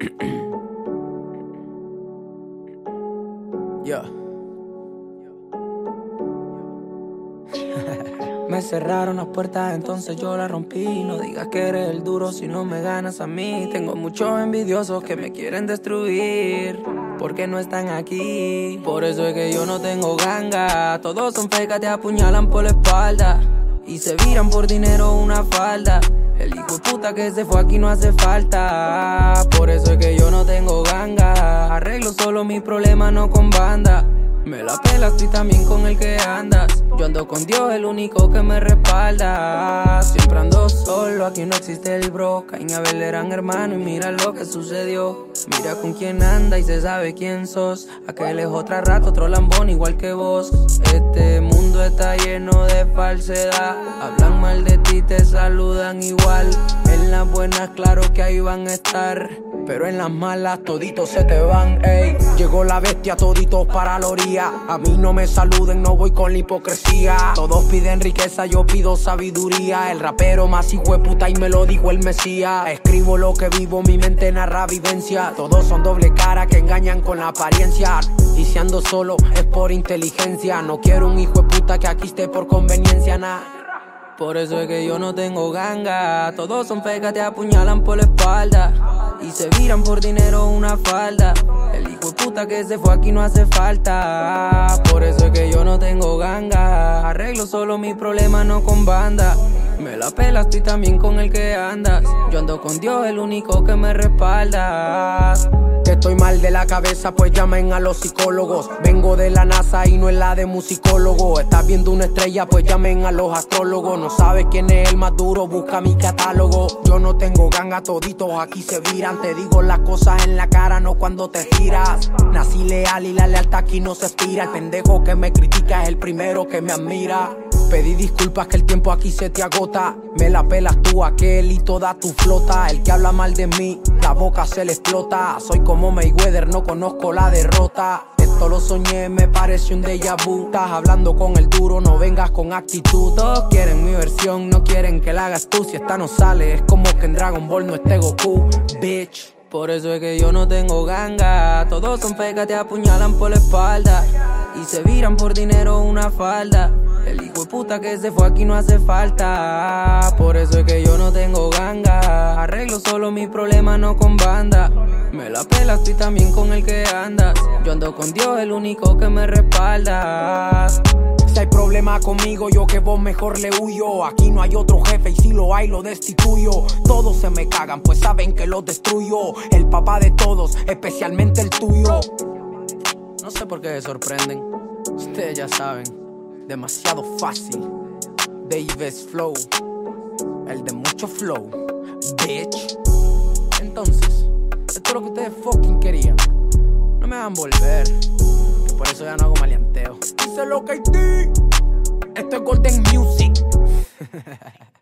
Yeah. Me cerraron las puertas, entonces yo las rompí. No digas que eres el duro si no me ganas a mí. Tengo muchos envidiosos que me quieren destruir porque no están aquí. Por eso es que yo no tengo ganga. Todos son fecas, te apuñalan por la espalda y se viran por dinero una falda. El hijo de puta que se fue aquí no hace falta. Por eso es que yo no tengo ganga. Arreglo solo mis problemas, no con banda. Me la pelas tú y también con el que andas. Yo ando con Dios, el único que me respalda. Siempre ando solo, aquí no existe el bro. Caín y Abel eran hermanos y mira lo que sucedió. Mira con quién anda y se sabe quién sos. Aquel es otra rata, otro lambón igual que vos. Este mundo está lleno de falsedad. Hablan mal de ti, te saludan igual. En las buenas claro que ahí van a estar, pero en las malas toditos se te van, ey. Llegó la bestia, toditos para la orilla. A mí no me saluden, no voy con la hipocresía. Todos piden riqueza, yo pido sabiduría. El rapero más hijueputa y me lo dijo el Mesías. Escribo lo que vivo, mi mente narra vivencia. Todos son doble cara que engañan con la apariencia. Y si ando solo es por inteligencia. No quiero un hijueputa que aquí esté por conveniencia, nah. Por eso es que yo no tengo ganga. Todos son fecas, te apuñalan por la espalda y se viran por dinero una falda. El hijo de puta que se fue aquí no hace falta. Por eso es que yo no tengo ganga. Arreglo solo mis problemas, no con banda. Me la pelas tú y también con el que andas. Yo ando con Dios, el único que me respalda. Que estoy mal de la cabeza, pues llamen a los psicólogos. Vengo de la NASA y no es la de musicólogo. Estás viendo una estrella, pues llamen a los astrólogos. No sabes quién es el más duro, busca mi catálogo. Yo no tengo ganga, toditos aquí se viran. Te digo las cosas en la cara, no cuando te giras. Nací leal y la lealtad aquí no se estira. El pendejo que me critica es el primero que me admira. Pedí disculpas que el tiempo aquí se te agota. Me la pelas tú, aquel y toda tu flota. El que habla mal de mí, la boca se le explota. Soy como Mayweather, no conozco la derrota. Esto lo soñé, me parece un déjà vu. Estás hablando con el duro, no vengas con actitud. Todos quieren mi versión, no quieren que la hagas tú. Si esta no sale, es como que en Dragon Ball no esté Goku, bitch. Por eso es que yo no tengo ganga. Todos son fecas, te apuñalan por la espalda y se viran por dinero una falda. El hijo de puta que se fue aquí no hace falta. Por eso es que yo no tengo ganga. Arreglo solo mis problemas, no con banda. Me la pelas tú y también con el que andas. Yo ando con Dios, el único que me respalda. Si hay problema conmigo, yo que vos mejor le huyo. Aquí no hay otro jefe y si lo hay lo destituyo. Todos se me cagan, pues saben que los destruyo. El papá de todos, especialmente el tuyo. No sé por qué se sorprenden. Ustedes ya saben. Demasiado fácil. Davis Flow, el de mucho flow, bitch. Entonces, esto es lo que ustedes fucking querían. No me hagan volver, que por eso ya no hago maleanteo. Dice lo que hay ti. Esto es Golden Music.